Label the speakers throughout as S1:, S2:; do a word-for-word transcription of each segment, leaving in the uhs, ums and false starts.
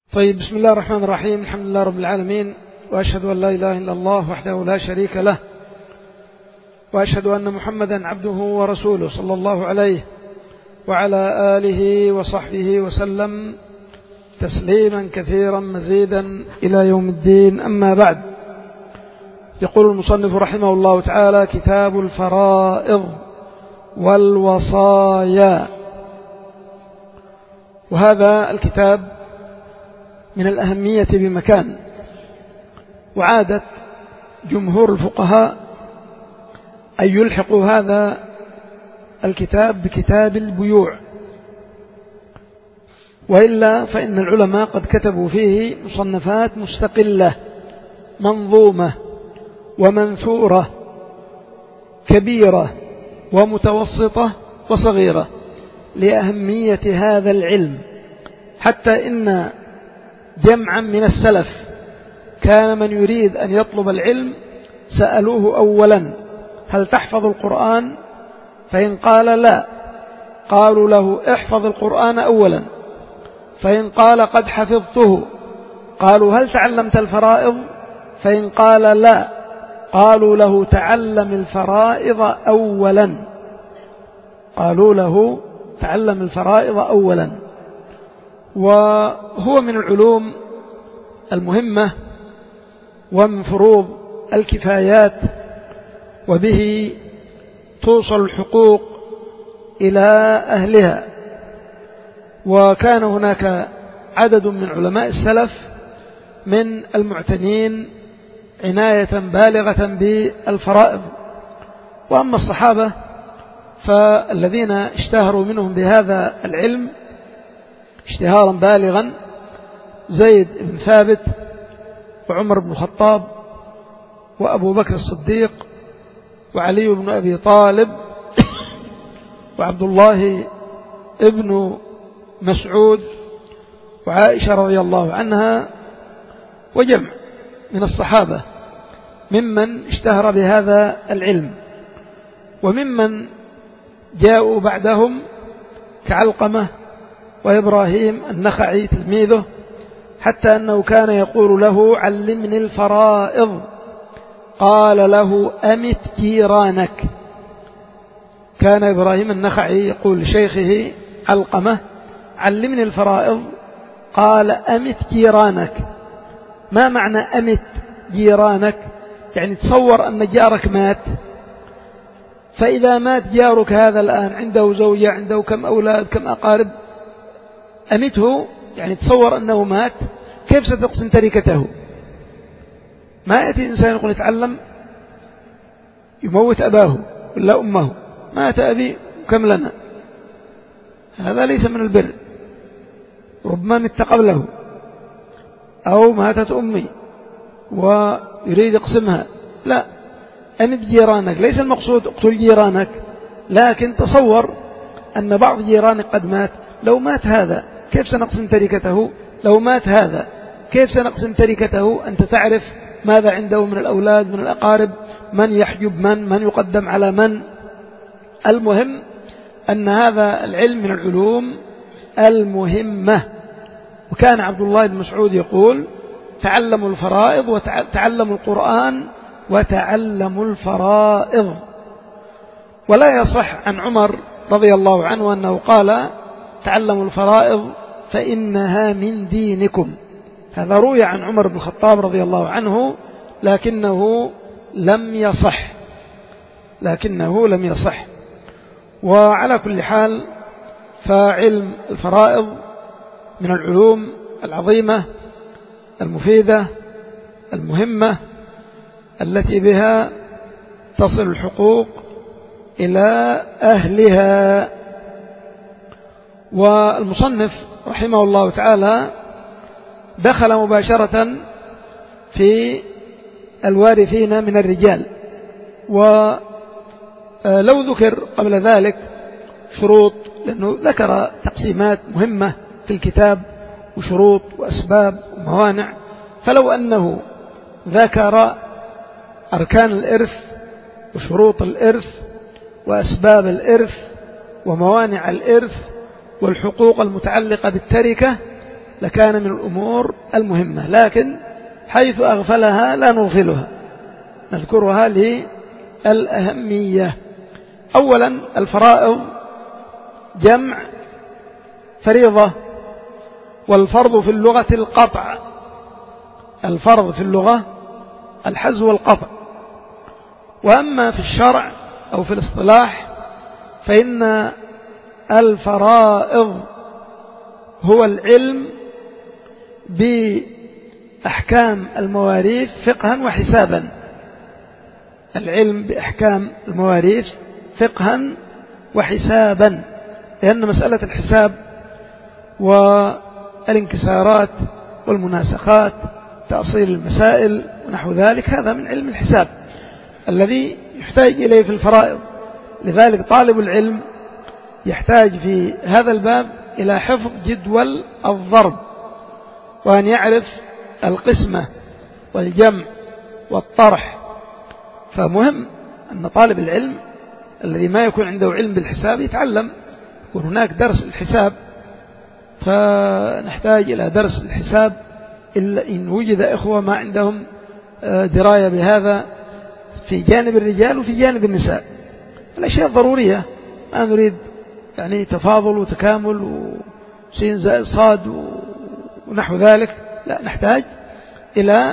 S1: طيب، بسم الله الرحمن الرحيم. الحمد لله رب العالمين، وأشهد أن لا إله إلا الله وحده لا شريك له، وأشهد أن محمدا عبده ورسوله صلى الله عليه وعلى آله وصحبه وسلم تسليما كثيرا مزيدا إلى يوم الدين. أما بعد، يقول المصنف رحمه الله تعالى: كتاب الفرائض والوصايا. وهذا الكتاب من الأهمية بمكان، وعادة جمهور الفقهاء أن يلحقوا هذا الكتاب بكتاب البيوع، وإلا فإن العلماء قد كتبوا فيه مصنفات مستقلة منظومة ومنثورة كبيرة ومتوسطة وصغيرة لأهمية هذا العلم، حتى إن جمعا من السلف كان من يريد أن يطلب العلم سألوه أولا: هل تحفظ القرآن؟ فإن قال لا، قالوا له: احفظ القرآن أولا. فإن قال قد حفظته، قالوا: هل تعلمت الفرائض؟ فإن قال لا، قالوا له: تعلم الفرائض أولا. قالوا له: تعلم الفرائض أولا. وهو من العلوم المهمة ومن فروض الكفايات، وبه توصل الحقوق إلى أهلها. وكان هناك عدد من علماء السلف من المعتنين عناية بالغة بالفرائض. وأما الصحابة فالذين اشتهروا منهم بهذا العلم اشتهارا بالغا: زيد بن ثابت، وعمر بن الخطاب، وأبو بكر الصديق، وعلي بن أبي طالب، وعبد الله ابن مسعود، وعائشة رضي الله عنها، وجمع من الصحابة ممن اشتهر بهذا العلم. وممن جاءوا بعدهم كعلقمة وإبراهيم النخعي تلميذه، حتى أنه كان يقول له: علمني الفرائض. قال له: أمت جيرانك. كان إبراهيم النخعي يقول لشيخه علقمة: علمني الفرائض. قال: أمت جيرانك. ما معنى أمت جيرانك؟ يعني تصور أن جارك مات، فإذا مات جارك هذا الآن عنده زوجة، عنده كم أولاد، كم أقارب، أمته يعني تصور أنه مات، كيف ستقسم تركته؟ ما يأتي إنسان يقول يتعلم يموت أباه ولا أمه، مات أبي كم لنا، هذا ليس من البر. ربما مت قبله، أو ماتت أمي ويريد يقسمها. لا، أمت جيرانك، ليس المقصود اقتل جيرانك، لكن تصور أن بعض جيرانك قد مات، لو مات هذا كيف سنقسم تركته؟ لو مات هذا كيف سنقسم تركته؟ أنت تعرف ماذا عنده من الأولاد، من الأقارب، من يحجب من، من يقدم على من. المهم أن هذا العلم من العلوم المهمة. وكان عبد الله بن مسعود يقول: تعلموا الفرائض وتعلموا القرآن وتعلموا الفرائض. ولا يصح عن عمر رضي الله عنه أنه قال: تعلموا الفرائض فإنها من دينكم. هذا روي عن عمر بن الخطاب رضي الله عنه، لكنه لم يصح لكنه لم يصح وعلى كل حال، فعلم الفرائض من العلوم العظيمة المفيدة المهمة التي بها تصل الحقوق إلى أهلها. والمصنف رحمه الله تعالى دخل مباشرة في الوارثين من الرجال. ولو ذكر قبل ذلك شروط، لأنه ذكر تقسيمات مهمة في الكتاب وشروط وأسباب وموانع، فلو أنه ذكر أركان الإرث وشروط الإرث وأسباب الإرث وموانع الإرث والحقوق المتعلقة بالتركة لكان من الأمور المهمة، لكن حيث أغفلها لا نغفلها، نذكرها للأهمية. أولا الفرائض جمع فريضة، والفرض في اللغة القطع، الفرض في اللغة الحز والقطع، وأما في الشرع أو في الاصطلاح فإن الفرائض هو العلم بأحكام المواريث فقها وحسابا، العلم بأحكام المواريث فقها وحسابا، لأن مسألة الحساب والانكسارات والمناسخات تأصيل المسائل ونحو ذلك هذا من علم الحساب الذي يحتاج إليه في الفرائض. لذلك طالب العلم يحتاج في هذا الباب إلى حفظ جدول الضرب، وأن يعرف القسمة والجمع والطرح. فمهم أن طالب العلم الذي ما يكون عنده علم بالحساب يتعلم، يكون هناك درس الحساب، فنحتاج إلى درس الحساب إلا إن وجد إخوة ما عندهم دراية بهذا في جانب الرجال وفي جانب النساء. الأشياء الضرورية ما نريد يعني تفاضل وتكامل وسين زائد صاد ونحو ذلك، لا، نحتاج إلى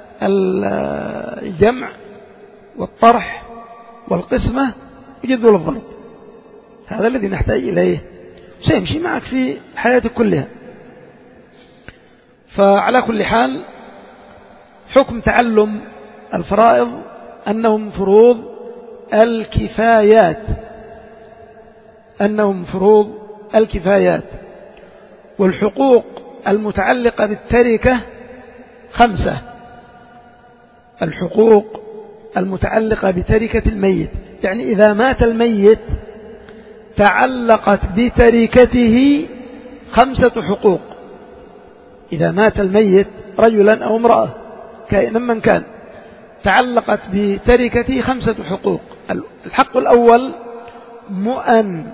S1: الجمع والطرح والقسمة وجدول الضرب، هذا الذي نحتاج إليه سيمشي معك في حياتك كلها. فعلى كل حال حكم تعلم الفرائض أنهم فروض الكفايات، أنهم فروض الكفايات. والحقوق المتعلقة بالتركة خمسة، الحقوق المتعلقة بتركة الميت، يعني إذا مات الميت تعلقت بتركته خمسة حقوق. إذا مات الميت رجلا أو امرأة كائنا من كان تعلقت بتركته خمسة حقوق. الحق الأول مؤن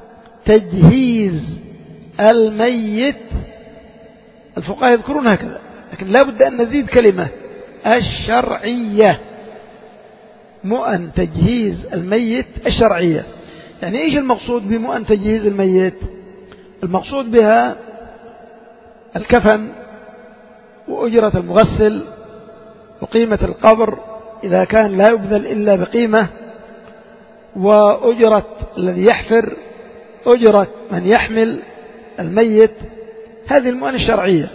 S1: تجهيز الميت، الفقهاء يذكرون هكذا، لكن لا بد أن نزيد كلمة الشرعية، مؤن تجهيز الميت الشرعية. يعني إيش المقصود بمؤن تجهيز الميت؟ المقصود بها الكفن وأجرة المغسل وقيمة القبر إذا كان لا يبذل إلا بقيمة، وأجرة الذي يحفر، أجرة من يحمل الميت، هذه المؤن الشرعية،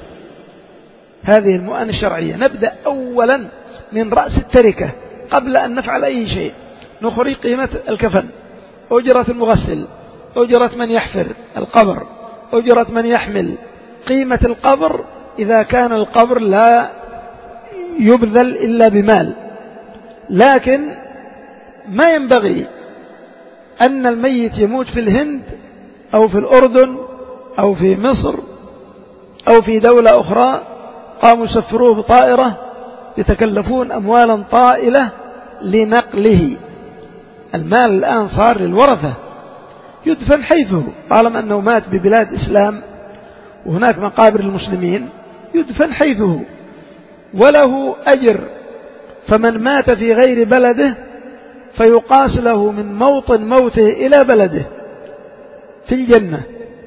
S1: هذه المؤن الشرعية. نبدأ أولا من رأس التركة قبل أن نفعل أي شيء، نخرج قيمة الكفن، أجرة المغسل، أجرة من يحفر القبر، أجرة من يحمل، قيمة القبر إذا كان القبر لا يبذل إلا بمال. لكن ما ينبغي أن الميت يموت في الهند أو في الأردن أو في مصر أو في دولة أخرى قاموا يسفروه بطائرة يتكلفون أموالا طائلة لنقله. المال الآن صار للورثة، يدفن حيثه، طالما أنه مات ببلاد إسلام وهناك مقابر المسلمين يدفن حيثه وله أجر. فمن مات في غير بلده فيقاس له من موطن موته إلى بلده في الجنة،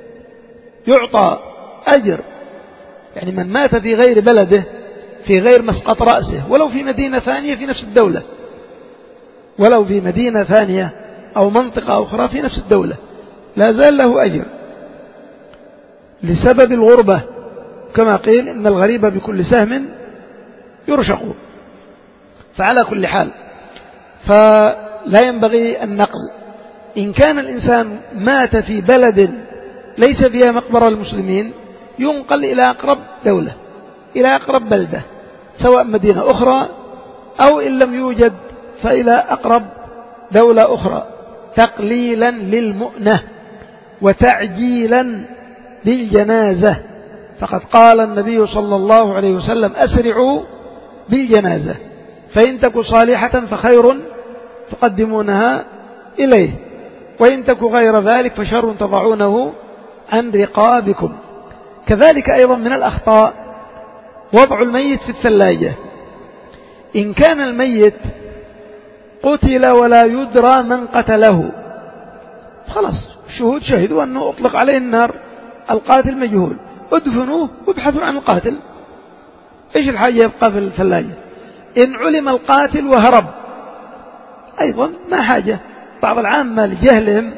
S1: يعطى أجر. يعني من مات في غير بلده في غير مسقط رأسه، ولو في مدينة ثانية في نفس الدولة، ولو في مدينة ثانية أو منطقة أخرى في نفس الدولة، لا زال له أجر لسبب الغربة، كما قيل إن الغريب بكل سهم يرشق. فعلى كل حال فلا ينبغي النقل. إن كان الإنسان مات في بلد ليس فيها مقبرة المسلمين ينقل إلى أقرب دولة، إلى أقرب بلدة، سواء مدينة أخرى أو إن لم يوجد فإلى أقرب دولة أخرى، تقليلا للمؤنة وتعجيلا للجنازة. فقد قال النبي صلى الله عليه وسلم: أسرعوا بالجنازة فإن تك صالحة فخير تقدمونها إليه، وإن تك غير ذلك فشر تضعونه عن رقابكم. كذلك أيضا من الأخطاء وضع الميت في الثلاجة. إن كان الميت قتل ولا يدرى من قتله، خلاص الشهود شهدوا أنه أطلق عليه النار، القاتل مجهول، ادفنوه وابحثوا عن القاتل، إيش الحاجة يبقى في الثلاجة؟ إن علم القاتل وهرب أيضا ما حاجة. بعض العامة لجهلهم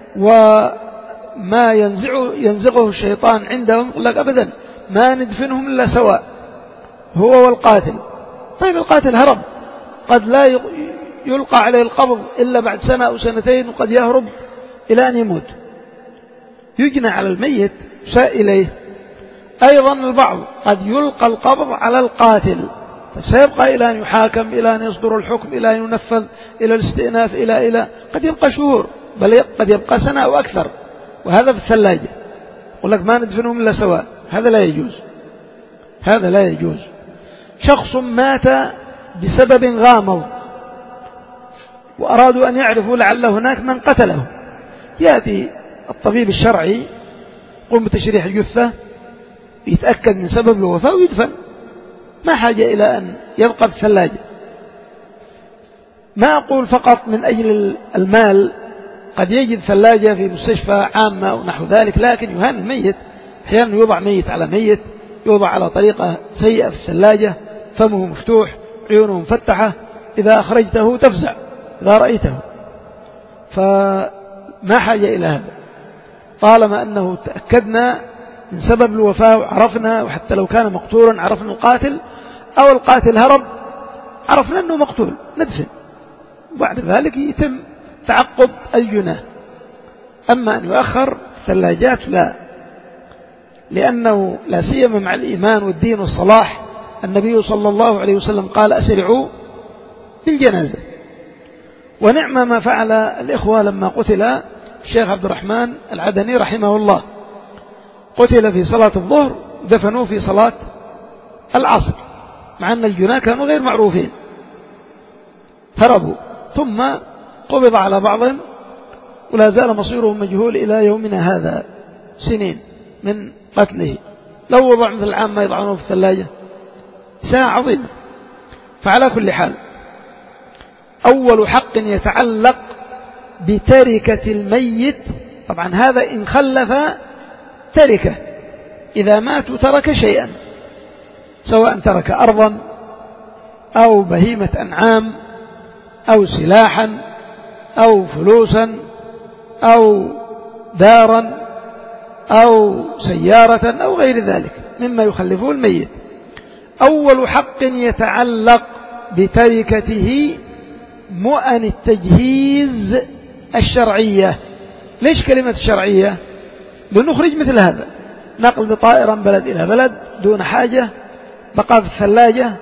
S1: وما ينزعه ينزغه الشيطان عندهم يقول لك أبدا ما ندفنهم إلا سواء هو والقاتل. طيب القاتل هرب، قد لا يلقى عليه القبض إلا بعد سنة أو سنتين، وقد يهرب إلى أن يموت، يجنى على الميت ساء إليه. أيضا البعض قد يلقى القبض على القاتل فسيبقى إلى أن يحاكم، إلى أن يصدر الحكم، إلى أن ينفذ، إلى الاستئناف، إلى إلى قد يبقى شهور، بل قد يبقى سنة أو أكثر، وهذا في الثلاجة. يقول لك ما ندفنهم إلا سواء، هذا لا يجوز، هذا لا يجوز. شخص مات بسبب غامض وأرادوا أن يعرفوا لعل هناك من قتله، يأتي الطبيب الشرعي يقوم بتشريح الجثة، يتأكد من سبب الوفاة ويدفن، ما حاجة إلى أن يبقى في الثلاجة. ما أقول فقط من أجل المال، قد يجد ثلاجة في مستشفى عامة أو نحو ذلك، لكن يهان الميت. أحيانا يوضع ميت على ميت، يوضع على طريقة سيئة في الثلاجة، فمه مفتوح، عيونه مفتحة، إذا أخرجته تفزع إذا رأيته، فما حاجة إلى هذا. طالما أنه تأكدنا من سبب الوفاة وعرفنا، وحتى لو كان مقتولا عرفنا القاتل، أو القاتل هرب عرفنا أنه مقتول، ندفن، وبعد ذلك يتم تعقب الجناه. أما أن يؤخر الثلاجات لا، لأنه لا سيما مع الإيمان والدين والصلاح، النبي صلى الله عليه وسلم قال أسرعوا بالجنازة. ونعم ما فعل الإخوة لما قتل الشيخ عبد الرحمن العدني رحمه الله، قتل في صلاة الظهر، دفنوه في صلاة العصر، مع أن الجناه كانوا غير معروفين، هربوا، ثم قبض على بعضهم ولا زال مصيرهم مجهول إلى يومنا هذا، سنين من قتله. لو وضع مثل العام ما يضعونه في الثلاجة، ساعة عظيمة. فعلى كل حال، أول حق يتعلق بتركة الميت، طبعا هذا إن خلف تركه، إذا مات ترك شيئا، سواء ترك أرضا أو بهيمة أنعام أو سلاحا أو فلوسا أو دارا أو سيارة أو غير ذلك مما يخلفه الميت. أول حق يتعلق بتركته مؤن التجهيز الشرعية. ليش كلمة الشرعية؟ لنخرج مثل هذا، نقل بطائرة من بلد إلى بلد دون حاجة، بقاء في الثلاجة.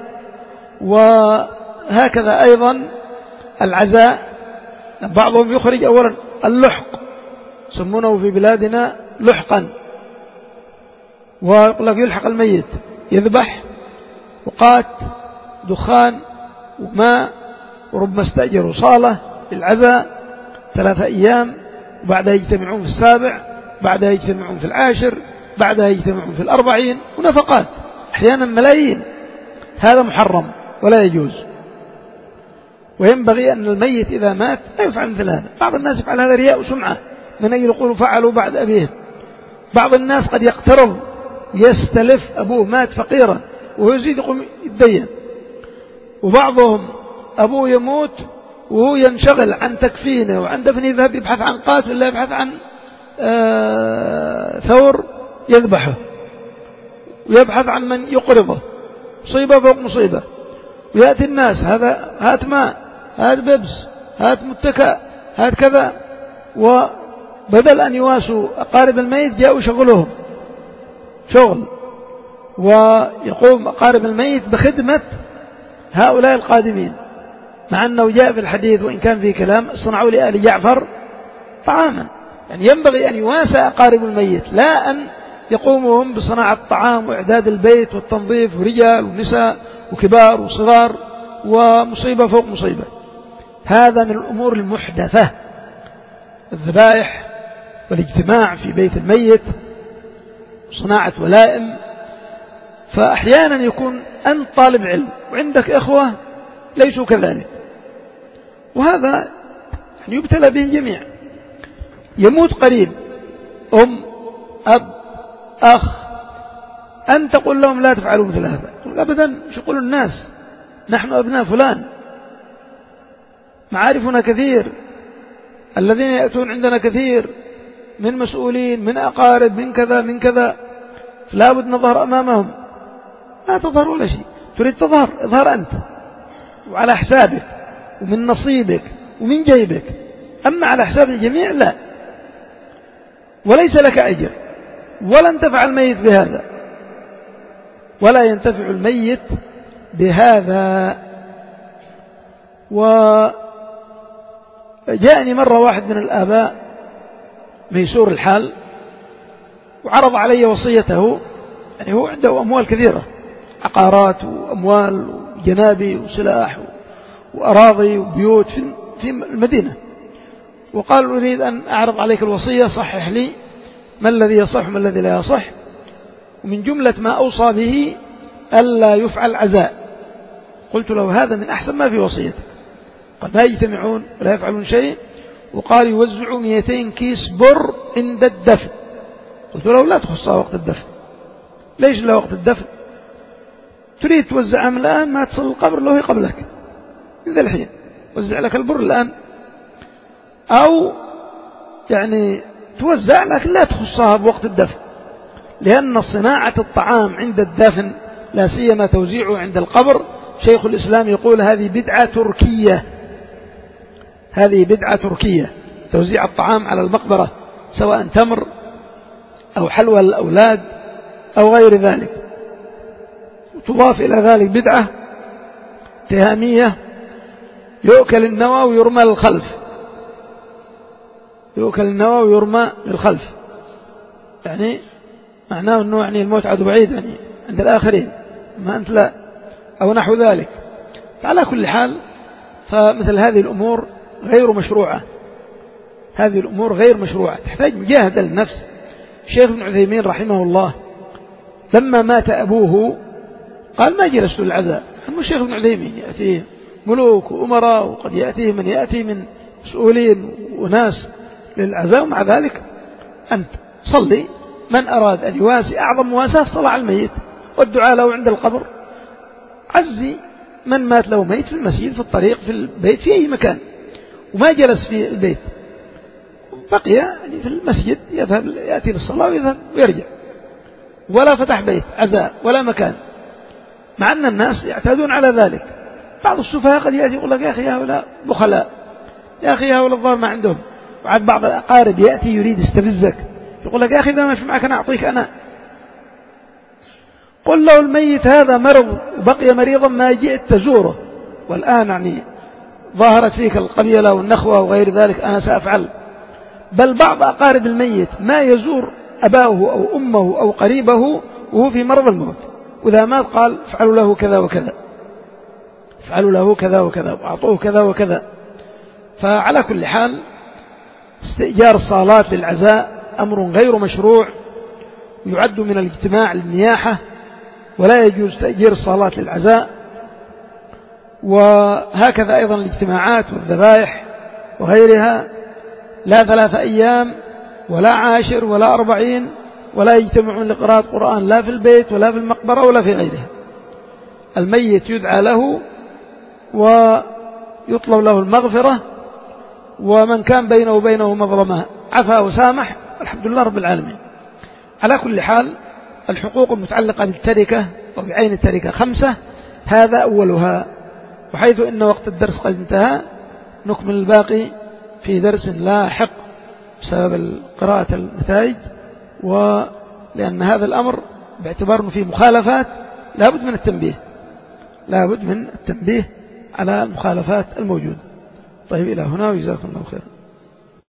S1: وهكذا أيضا العزاء، بعضهم يخرج أولا اللحق، يسمونه في بلادنا لحقا، ويقول لك يلحق الميت، يذبح، وقات، دخان، وماء، وربما استأجروا صالة للعزاء ثلاثة أيام، وبعدها يجتمعون في السابع، بعدها يجتمعون في العاشر، بعدها يجتمعون في الأربعين، ونفقات أحيانا ملايين. هذا محرم ولا يجوز، وينبغي أن الميت إذا مات لا يفعل مثل هذا. بعض الناس يفعل هذا رياء وسمعة، من أجل يقولوا فعلوا بعد أبيه. بعض الناس قد يقترض يستلف، أبوه مات فقيرا وهو يزيد يقوم يتدين، وبعضهم أبوه يموت وهو ينشغل عن تكفينه وعن دفنه، يذهب يبحث عن قاتل ولا يبحث عن آه ثور يذبحه، ويبحث عن من يقرضه، مصيبة فوق مصيبة. ويأتي الناس، هذا هات ماء، هات ببس، هات متكأ، هات كذا، وبدل أن يواسوا أقارب الميت جاءوا شغلهم شغل، ويقوم أقارب الميت بخدمة هؤلاء القادمين، مع أنه جاء في الحديث وإن كان فيه كلام صنعوا لآل جعفر طعاما. يعني ينبغي أن يواسى أقارب الميت، لا أن يقوموا هم بصناعة الطعام وإعداد البيت والتنظيف، ورجال ونساء وكبار وصغار، ومصيبة فوق مصيبة. هذا من الأمور صناعة ولائم. فأحيانا يكون أنت طالب علم وعندك إخوة ليسوا كذلك، وهذا يبتلى به الجميع. يموت قريب، أم، أب، أخ، أن تقول لهم لا تفعلوا مثل هذا. أبدا، مش يقول الناس نحن أبناء فلان، معارفنا كثير، الذين يأتون عندنا كثير من مسؤولين، من أقارب، من كذا من كذا، فلا بد نظهر أمامهم. لا تظهر ولا شيء، تريد تظهر اظهر أنت وعلى حسابك ومن نصيبك ومن جيبك، أما على حساب الجميع لا، وليس لك أجر ولا انتفع الميت بهذا، ولا ينتفع الميت بهذا. وجاءني مرة واحد من الآباء ميسور الحال وعرض علي وصيته، يعني هو عنده أموال كثيرة، عقارات وأموال وجنابي وسلاح وأراضي وبيوت في المدينة، وقال أريد أن أعرض عليك الوصية، صحح لي ما الذي يصح وما الذي لا يصح. ومن جملة ما أوصى به ألا يفعل عزاء. قلت له هذا من أحسن ما في وصيتك، قد لا يجتمعون ولا يفعلون شيء، وقال يوزعوا مئتين كيس بر عند الدفن. قلت له لا تخصها وقت الدفن. ليش لا وقت الدفن؟ تريد توزعها من الآن، ما تصل القبر له قبلك من ذا الحين، وزع لك البر الآن، أو يعني توزع لكن لا تخصها بوقت الدفن، لأن صناعة الطعام عند الدفن لا سيما توزيعه عند القبر، شيخ الإسلام يقول هذه بدعة تركية، هذه بدعة تركية، توزيع الطعام على المقبرة سواء تمر أو حلوى للأولاد أو غير ذلك. تضاف إلى ذلك بدعة تهامية، يؤكل النوى ويرمى للخلف، يؤكل النوى ويرمى للخلف، يعني معناه أنه يعني الموت عدو بعيد يعني عند الآخرين، ما أنت لا، أو نحو ذلك. فعلى كل حال فمثل هذه الأمور غير مشروعة، هذه الأمور غير مشروعة، تحتاج مجاهدة للنفس. الشيخ ابن عثيمين رحمه الله لما مات أبوه قال ما جلست للعزاء. الشيخ ابن عثيمين يأتيه ملوك وأمراء، وقد يأتيه من يأتي من مسؤولين وناس للعزاء، ومع ذلك أنت صلي. من أراد أن يواسي أعظم مواساة صلاة على الميت والدعاء له عند القبر. عزي من مات له ميت في المسجد، في الطريق، في البيت، في أي مكان، وما جلس في البيت، بقي يعني في المسجد يذهب يأتي للصلاة ويذهب ويرجع، ولا فتح بيت عزاء ولا مكان، مع أن الناس يعتادون على ذلك. بعض السفهاء قد يأتي يقول لك يا أخي هؤلاء بخلاء، يا أخي هؤلاء الظاهر ما عندهم. وعاد بعض الأقارب يأتي يريد يستفزك، يقول لك يا أخي إذا ما في معك أنا أعطيك أنا. قل له الميت هذا مرض وبقي مريضا ما جئت تزوره، والآن يعني ظهرت فيك القبيلة والنخوة وغير ذلك، أنا سأفعل. بل بعض أقارب الميت ما يزور أباه أو أمه أو قريبه وهو في مرض الموت، وإذا مات قال افعلوا له كذا وكذا، افعلوا له كذا وكذا وأعطوه كذا وكذا. فعلى كل حال استئجار الصالات للعزاء أمر غير مشروع، يعد من الاجتماع للنياحة، ولا يجوز تأجير الصالات للعزاء. وهكذا أيضا الاجتماعات والذبائح وغيرها، لا ثلاثة أيام ولا عاشر ولا أربعين، ولا يجتمعون لقراءة قرآن لا في البيت ولا في المقبرة ولا في غيرها. الميت يدعى له ويطلب له المغفرة، ومن كان بينه وبينه مظلمة عفا وسامح، الحمد لله رب العالمين. على كل حال الحقوق المتعلقة بالتركة وبعين التركة خمسة، هذا أولها. وحيث إن وقت الدرس قد انتهى، نكمل الباقي في درس لاحق بسبب قراءة النتائج، ولأن هذا الأمر باعتبار أنه فيه مخالفات لابد من التنبيه، لابد من التنبيه على المخالفات الموجودة. طيب إلى هنا، وجزاكم الله خير.